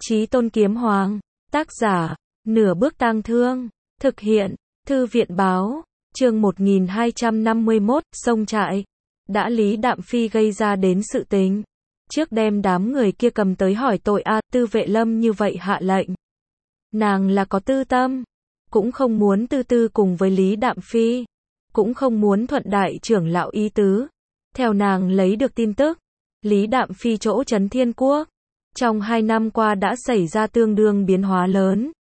Chí Tôn Kiếm Hoàng, tác giả, Nửa Bước Tang Thương, thực hiện, Thư viện Báo, chương 1251, sông trại. Đã Lý Đạm Phi gây ra đến sự tình. Trước đem đám người kia cầm tới hỏi tội Tư Vệ Lâm như vậy hạ lệnh. Nàng là có tư tâm, cũng không muốn tư tư cùng với Lý Đạm Phi, cũng không muốn thuận đại trưởng lão ý tứ. Theo nàng lấy được tin tức, Lý Đạm Phi chỗ trấn Thiên Quốc, trong 2 năm qua đã xảy ra tương đương biến hóa lớn.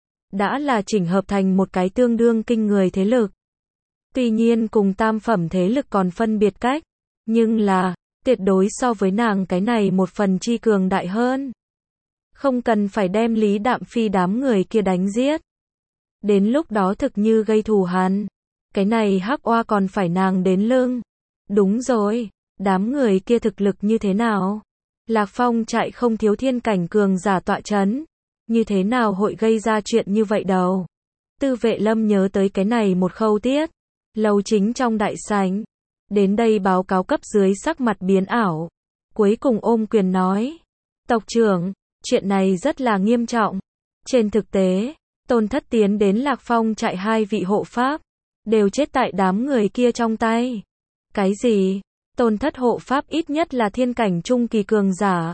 Đã là chỉnh hợp thành một cái tương đương kinh người thế lực. Tuy nhiên cùng tam phẩm thế lực còn phân biệt cách, nhưng là, tuyệt đối so với nàng cái này một phần chi cường đại hơn. Không cần phải đem Lý Đạm Phi đám người kia đánh giết. Đến lúc đó thực như gây thù hằn, cái này hắc oa còn phải nàng đến lưng. Đúng rồi, đám người kia thực lực như thế nào? Lạc Phong chạy không thiếu thiên cảnh cường giả tọa chấn, như thế nào hội gây ra chuyện như vậy đâu? Tư Vệ Lâm nhớ tới cái này một khâu tiết, lầu chính trong đại sảnh, đến đây báo cáo cấp dưới sắc mặt biến ảo, cuối cùng ôm quyền nói, tộc trưởng, chuyện này rất là nghiêm trọng. Trên thực tế, Tôn Thất tiến đến Lạc Phong chạy 2 vị hộ pháp, đều chết tại đám người kia trong tay. Cái gì? Tôn Thất hộ pháp ít nhất là thiên cảnh trung kỳ cường giả.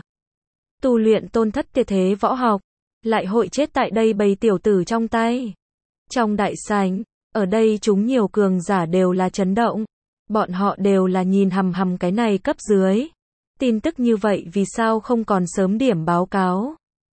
Tu luyện Tôn Thất tuyệt thế võ học, lại hội chết tại đây bầy tiểu tử trong tay. Trong đại sảnh, ở đây chúng nhiều cường giả đều là chấn động. Bọn họ đều là nhìn hằm hằm cái này cấp dưới. Tin tức như vậy vì sao không còn sớm điểm báo cáo?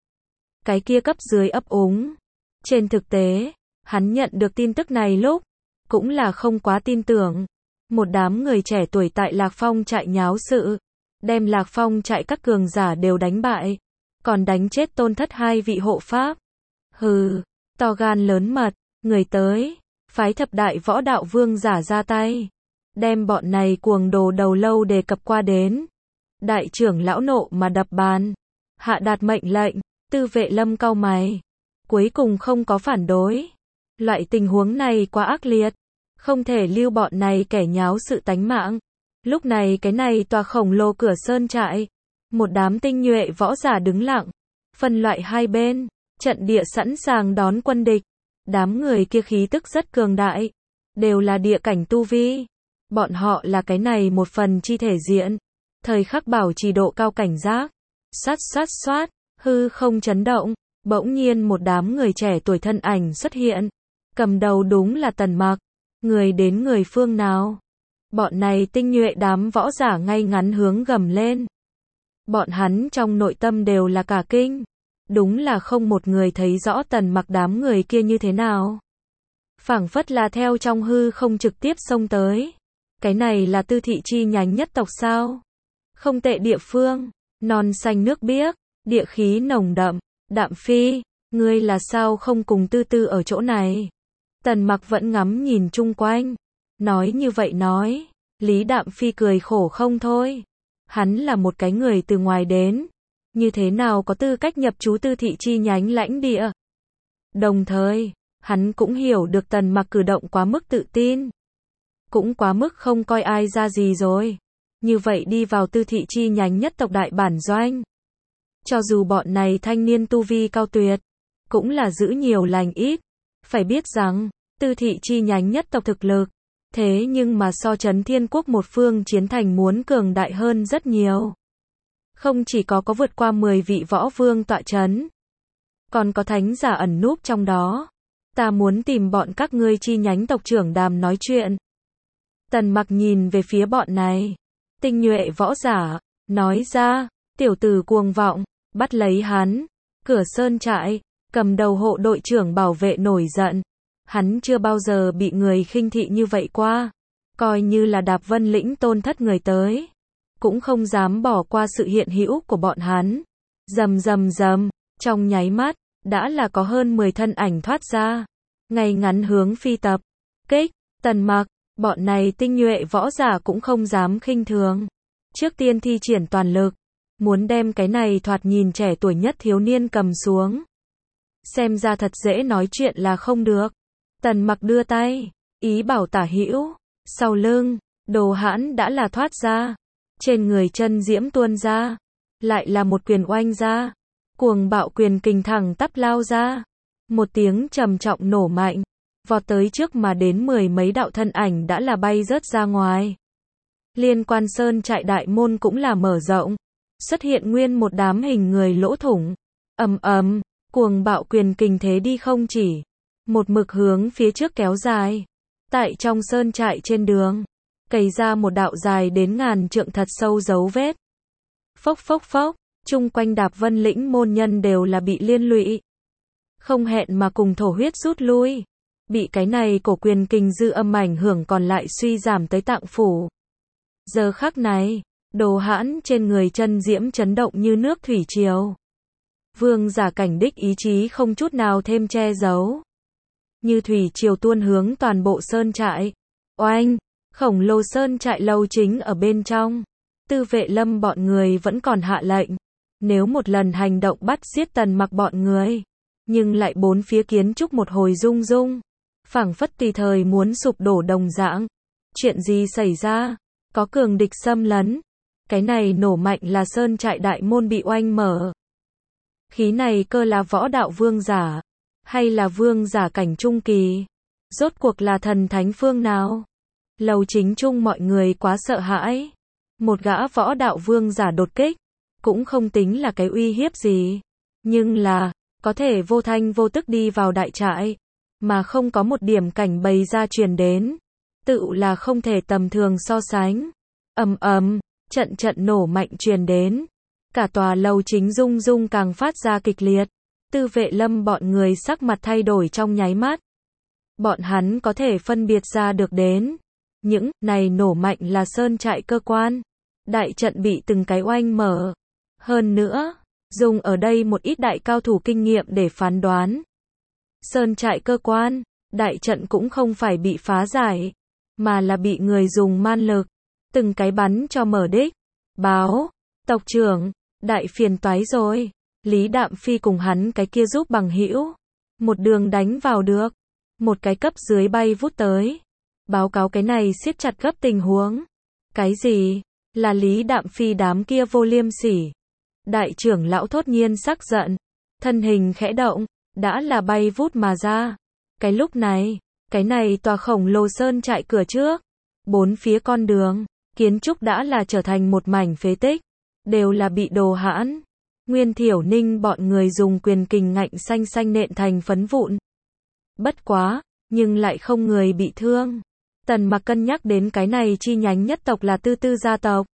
Cái kia cấp dưới ấp úng. Trên thực tế, hắn nhận được tin tức này lúc, cũng là không quá tin tưởng. Một đám người trẻ tuổi tại Lạc Phong trại nháo sự, đem Lạc Phong trại các cường giả đều đánh bại, còn đánh chết Tôn Thất 2 vị hộ pháp. Hừ, to gan lớn mật, người tới, phái thập đại võ đạo vương giả ra tay, đem bọn này cuồng đồ đầu lâu đề cập qua đến. Đại trưởng lão nộ mà đập bàn, hạ đạt mệnh lệnh. Tư Vệ Lâm cau mày, cuối cùng không có phản đối. Loại tình huống này quá ác liệt, không thể lưu bọn này kẻ nháo sự tánh mạng. Lúc này cái này tòa khổng lồ cửa sơn trại, một đám tinh nhuệ võ giả đứng lặng, phân loại hai bên, trận địa sẵn sàng đón quân địch. Đám người kia khí tức rất cường đại, đều là địa cảnh tu vi. Bọn họ là cái này một phần chi thể diện, thời khắc bảo trì độ cao cảnh giác. Sát sát xoát, hư không chấn động, bỗng nhiên một đám người trẻ tuổi thân ảnh xuất hiện. Cầm đầu đúng là Tần Mặc. Người đến người phương nào? Bọn này tinh nhuệ đám võ giả ngay ngắn hướng gầm lên. Bọn hắn trong nội tâm đều là cả kinh. Đúng là không một người thấy rõ Tần Mặc đám người kia như thế nào. Phảng phất là theo trong hư không trực tiếp xông tới. Cái này là Tư thị chi nhánh nhất tộc sao? Không tệ địa phương, non xanh nước biếc, địa khí nồng đậm. Đạm Phi, ngươi là sao không cùng tư tư ở chỗ này? Tần Mặc vẫn ngắm nhìn chung quanh, nói như vậy nói. Lý Đạm Phi cười khổ không thôi. Hắn là một cái người từ ngoài đến, như thế nào có tư cách nhập trú Tư thị chi nhánh lãnh địa? Đồng thời, hắn cũng hiểu được Tần Mặc cử động quá mức tự tin, cũng quá mức không coi ai ra gì rồi. Như vậy đi vào Tư thị chi nhánh nhất tộc đại bản doanh, cho dù bọn này thanh niên tu vi cao tuyệt, cũng là giữ nhiều lành ít. Phải biết rằng, Tư thị chi nhánh nhất tộc thực lực, thế nhưng mà so Trấn Thiên Quốc một phương chiến thành muốn cường đại hơn rất nhiều. Không chỉ có vượt qua 10 vị võ vương tọa chấn, còn có thánh giả ẩn núp trong đó. Ta muốn tìm bọn các ngươi chi nhánh tộc trưởng đàm nói chuyện. Tần Mặc nhìn về phía bọn này, tinh nhuệ võ giả, nói ra, tiểu tử cuồng vọng, bắt lấy hắn. Cửa sơn trại, cầm đầu hộ đội trưởng bảo vệ nổi giận. Hắn chưa bao giờ bị người khinh thị như vậy qua. Coi như là Đạp Vân lĩnh Tôn Thất người tới, cũng không dám bỏ qua sự hiện hữu của bọn hắn. Rầm rầm rầm, trong nháy mắt, đã là có hơn 10 thân ảnh thoát ra, ngay ngắn hướng phi tập kích. Tần Mặc, bọn này tinh nhuệ võ giả cũng không dám khinh thường. Trước tiên thi triển toàn lực, muốn đem cái này thoạt nhìn trẻ tuổi nhất thiếu niên cầm xuống. Xem ra thật dễ nói chuyện là không được. Tần Mặc đưa tay, ý bảo tả hữu, sau lưng, Đồ Hãn đã là thoát ra. Trên người chân diễm tuôn ra, lại là một quyền oanh ra. Cuồng bạo quyền kình thẳng tắp lao ra. Một tiếng trầm trọng nổ mạnh, vọt tới trước mà đến mười mấy đạo thân ảnh đã là bay rớt ra ngoài. Liên quan sơn trại đại môn cũng là mở rộng, xuất hiện nguyên một đám hình người lỗ thủng. Ầm ầm, cuồng bạo quyền kình thế đi không chỉ, một mực hướng phía trước kéo dài. Tại trong sơn trại trên đường, cày ra một đạo dài đến ngàn trượng thật sâu dấu vết. Phốc phốc phốc, chung quanh Đạp Vân lĩnh môn nhân đều là bị liên lụy. Không hẹn mà cùng thổ huyết rút lui. Bị cái này cổ quyền kình dư âm ảnh hưởng còn lại suy giảm tới tạng phủ. Giờ khắc này, Đồ Hãn trên người chân diễm chấn động như nước thủy triều. Vương giả cảnh đích ý chí không chút nào thêm che giấu. Như thủy triều tuôn hướng toàn bộ sơn trại. Oanh, khổng lồ sơn trại lầu chính ở bên trong. Tư Vệ Lâm bọn người vẫn còn hạ lệnh. Nếu một lần hành động bắt giết Tần Mặc bọn người, nhưng lại bốn phía kiến trúc một hồi rung rung, phảng phất tùy thời muốn sụp đổ đồng dạng. Chuyện gì xảy ra? Có cường địch xâm lấn. Cái này nổ mạnh là sơn trại đại môn bị oanh mở. Khí này cơ là võ đạo vương giả, hay là vương giả cảnh trung kỳ? Rốt cuộc là thần thánh phương nào? Lầu chính trung mọi người quá sợ hãi. Một gã võ đạo vương giả đột kích, cũng không tính là cái uy hiếp gì. Nhưng là, có thể vô thanh vô tức đi vào đại trại, mà không có một điểm cảnh bày ra truyền đến. Tự là không thể tầm thường so sánh. Ầm ầm, trận trận nổ mạnh truyền đến. Cả tòa lầu chính rung rung càng phát ra kịch liệt. Tư Vệ Lâm bọn người sắc mặt thay đổi trong nháy mắt. Bọn hắn có thể phân biệt ra được đến. Những này nổ mạnh là sơn trại cơ quan. Đại trận bị từng cái oanh mở. Hơn nữa, dùng ở đây một ít đại cao thủ kinh nghiệm để phán đoán. Sơn trại cơ quan, đại trận cũng không phải bị phá giải, mà là bị người dùng man lực, từng cái bắn cho mở đích. Báo, tộc trưởng, đại phiền toái rồi. Lý Đạm Phi cùng hắn cái kia giúp bằng hữu, một đường đánh vào được. Một cái cấp dưới bay vút tới. Báo cáo cái này siết chặt gấp tình huống. Cái gì? Là Lý Đạm Phi đám kia vô liêm sỉ. Đại trưởng lão thốt nhiên sắc giận, thân hình khẽ động, đã là bay vút mà ra. Cái lúc này, cái này tòa khổng lồ sơn trại cửa trước, bốn phía con đường, kiến trúc đã là trở thành một mảnh phế tích, đều là bị Đồ Hãn, Nguyên Thiểu Ninh bọn người dùng quyền kình ngạnh xanh xanh nện thành phấn vụn. Bất quá, nhưng lại không người bị thương. Tần Mặc cân nhắc đến cái này chi nhánh nhất tộc là Tư Tư gia tộc,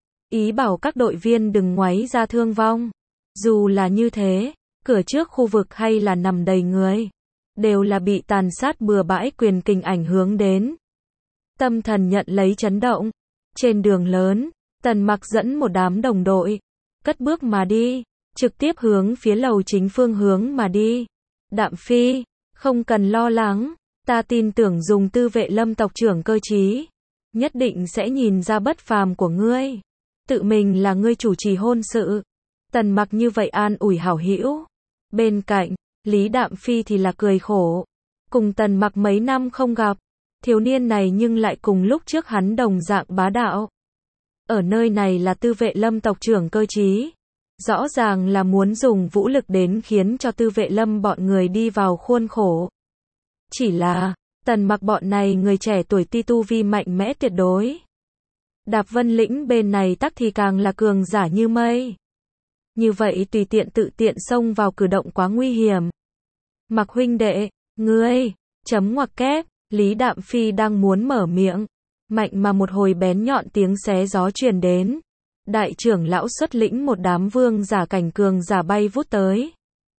ý bảo các đội viên đừng ngoáy ra thương vong. Dù là như thế, cửa trước khu vực hay là nằm đầy người, đều là bị tàn sát bừa bãi quyền kình ảnh hưởng đến. Tâm thần nhận lấy chấn động. Trên đường lớn, Tần Mặc dẫn một đám đồng đội, cất bước mà đi, trực tiếp hướng phía lầu chính phương hướng mà đi. Đạm Phi, không cần lo lắng, ta tin tưởng dùng Tư Vệ Lâm tộc trưởng cơ trí, nhất định sẽ nhìn ra bất phàm của ngươi. Tự mình là ngươi chủ trì hôn sự. Tần Mặc như vậy an ủi hảo hữu. Bên cạnh, Lý Đạm Phi thì là cười khổ. Cùng Tần Mặc mấy năm không gặp, thiếu niên này nhưng lại cùng lúc trước hắn đồng dạng bá đạo. Ở nơi này là Tư Vệ Lâm tộc trưởng cơ trí, rõ ràng là muốn dùng vũ lực đến khiến cho Tư Vệ Lâm bọn người đi vào khuôn khổ. Chỉ là, Tần Mặc bọn này người trẻ tuổi ti tu vi mạnh mẽ tuyệt đối. Đạp Vân lĩnh bên này tắc thì càng là cường giả như mây. Như vậy tùy tiện tự tiện xông vào cử động quá nguy hiểm. Mặc huynh đệ, ngươi, chấm ngoặc kép, Lý Đạm Phi đang muốn mở miệng. Mạnh mà một hồi bén nhọn tiếng xé gió truyền đến. Đại trưởng lão xuất lĩnh một đám vương giả cảnh cường giả bay vút tới.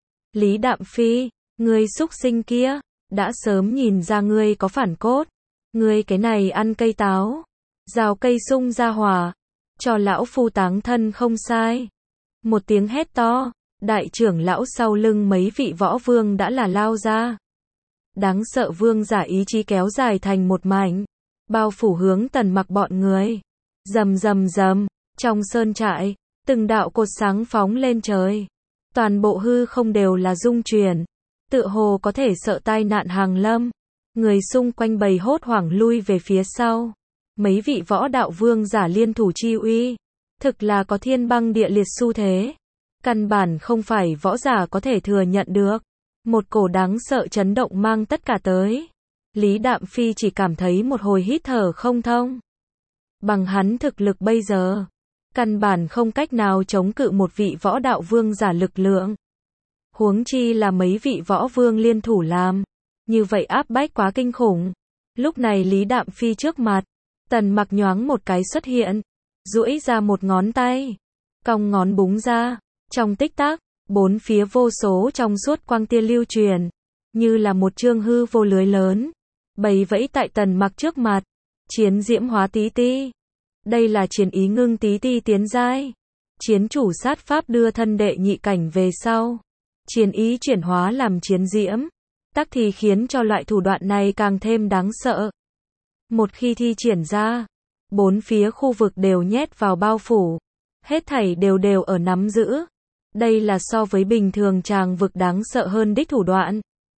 Lý Đạm Phi, ngươi xúc sinh kia, đã sớm nhìn ra ngươi có phản cốt. Ngươi cái này ăn cây táo, rào cây sung ra hỏa, cho lão phu táng thân không sai. Một tiếng hét to, đại trưởng lão sau lưng mấy vị võ vương đã là lao ra. Đáng sợ vương giả ý chí kéo dài thành một mảnh, bao phủ hướng Tần Mặc bọn người. Rầm rầm rầm, trong sơn trại, từng đạo cột sáng phóng lên trời. Toàn bộ hư không đều là rung chuyển, tựa hồ có thể sợ tai nạn hàng lâm. Người xung quanh bầy hốt hoảng lui về phía sau. Mấy vị võ đạo vương giả liên thủ chi uy, thực là có thiên băng địa liệt xu thế. Căn bản không phải võ giả có thể thừa nhận được. Một cổ đáng sợ chấn động mang tất cả tới. Lý Đạm Phi chỉ cảm thấy một hồi hít thở không thông. Bằng hắn thực lực bây giờ, căn bản không cách nào chống cự một vị võ đạo vương giả lực lượng. Huống chi là mấy vị võ vương liên thủ làm. Như vậy áp bách quá kinh khủng. Lúc này Lý Đạm Phi trước mặt, Tần Mặc nhoáng một cái xuất hiện, duỗi ra một ngón tay, cong ngón búng ra, trong tích tắc, bốn phía vô số trong suốt quang tia lưu truyền, như là một chương hư vô lưới lớn, bày vẫy tại Tần Mặc trước mặt. Chiến diễm hóa tí ti. Đây là chiến ý ngưng tí ti tiến giai. Chiến chủ sát pháp đưa thân đệ nhị cảnh về sau. Chiến ý chuyển hóa làm chiến diễm, tắc thì khiến cho loại thủ đoạn này càng thêm đáng sợ. Một khi thi triển ra, bốn phía khu vực đều nhét vào bao phủ, hết thảy đều đều ở nắm giữ. Đây là so với bình thường tràng vực đáng sợ hơn đích thủ đoạn.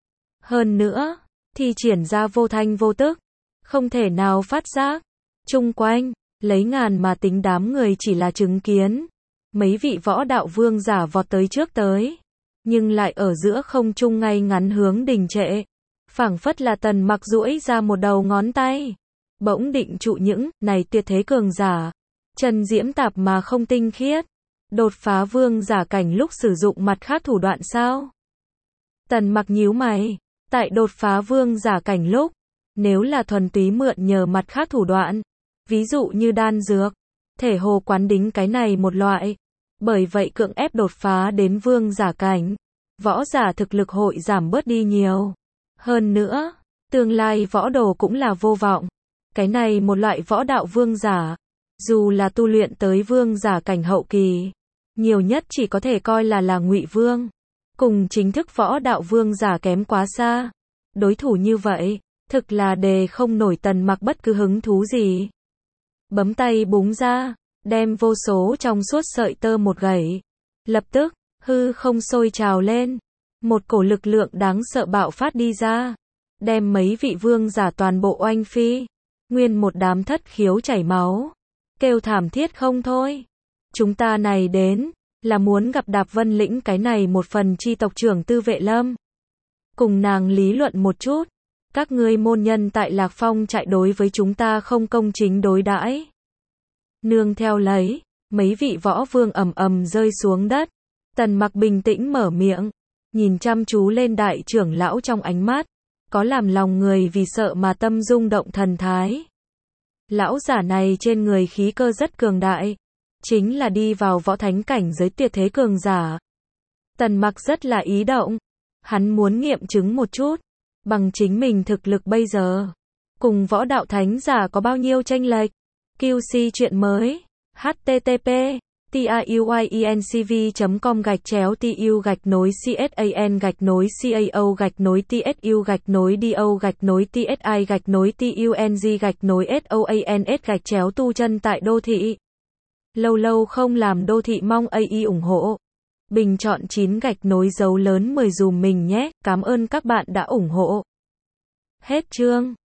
Hơn nữa, thi triển ra vô thanh vô tức, không thể nào phát giác. Chung quanh, lấy ngàn mà tính đám người chỉ là chứng kiến. Mấy vị võ đạo vương giả vọt tới trước tới, nhưng lại ở giữa không trung ngay ngắn hướng đình trệ. Phảng phất là Tần Mặc duỗi ra một đầu ngón tay, bỗng định trụ những này tuyệt thế cường giả. Chân diễm tạp mà không tinh khiết. Đột phá vương giả cảnh lúc sử dụng mặt khác thủ đoạn sao? Tần Mặc nhíu mày. Tại đột phá vương giả cảnh lúc, nếu là thuần túy mượn nhờ mặt khác thủ đoạn, ví dụ như đan dược, thể hồ quán đính cái này một loại. Bởi vậy cưỡng ép đột phá đến vương giả cảnh, võ giả thực lực hội giảm bớt đi nhiều. Hơn nữa, tương lai võ đồ cũng là vô vọng. Cái này một loại võ đạo vương giả, dù là tu luyện tới vương giả cảnh hậu kỳ, nhiều nhất chỉ có thể coi là ngụy vương, cùng chính thức võ đạo vương giả kém quá xa. Đối thủ như vậy, thực là đề không nổi Tần Mặc bất cứ hứng thú gì. Bấm tay búng ra, đem vô số trong suốt sợi tơ một gẩy. Lập tức, hư không sôi trào lên. Một cổ lực lượng đáng sợ bạo phát đi ra, đem mấy vị vương giả toàn bộ oanh phi. Nguyên một đám thất khiếu chảy máu, kêu thảm thiết không thôi. Chúng ta này đến, là muốn gặp Đạp Vân Lĩnh cái này một phần chi tộc trưởng Tư Vệ Lâm. Cùng nàng lý luận một chút. Các ngươi môn nhân tại Lạc Phong trại đối với chúng ta không công chính đối đãi. Nương theo lấy, mấy vị võ vương ầm ầm rơi xuống đất. Tần Mặc bình tĩnh mở miệng, nhìn chăm chú lên đại trưởng lão trong ánh mắt, có làm lòng người vì sợ mà tâm rung động thần thái. Lão giả này trên người khí cơ rất cường đại, chính là đi vào võ thánh cảnh giới tuyệt thế cường giả. Tần Mặc rất là ý động, hắn muốn nghiệm chứng một chút, bằng chính mình thực lực bây giờ, cùng võ đạo thánh giả có bao nhiêu chênh lệch. QC chuyện mới, http tuyuguy.cau.tsu.tsu.tong.tsi.tu chân tại đô thị. Lâu lâu không làm đô thị mong AI ủng hộ. Bình chọn 9 gạch nối dấu lớn 10 dùm mình nhé, cảm ơn các bạn đã ủng hộ. Hết chương.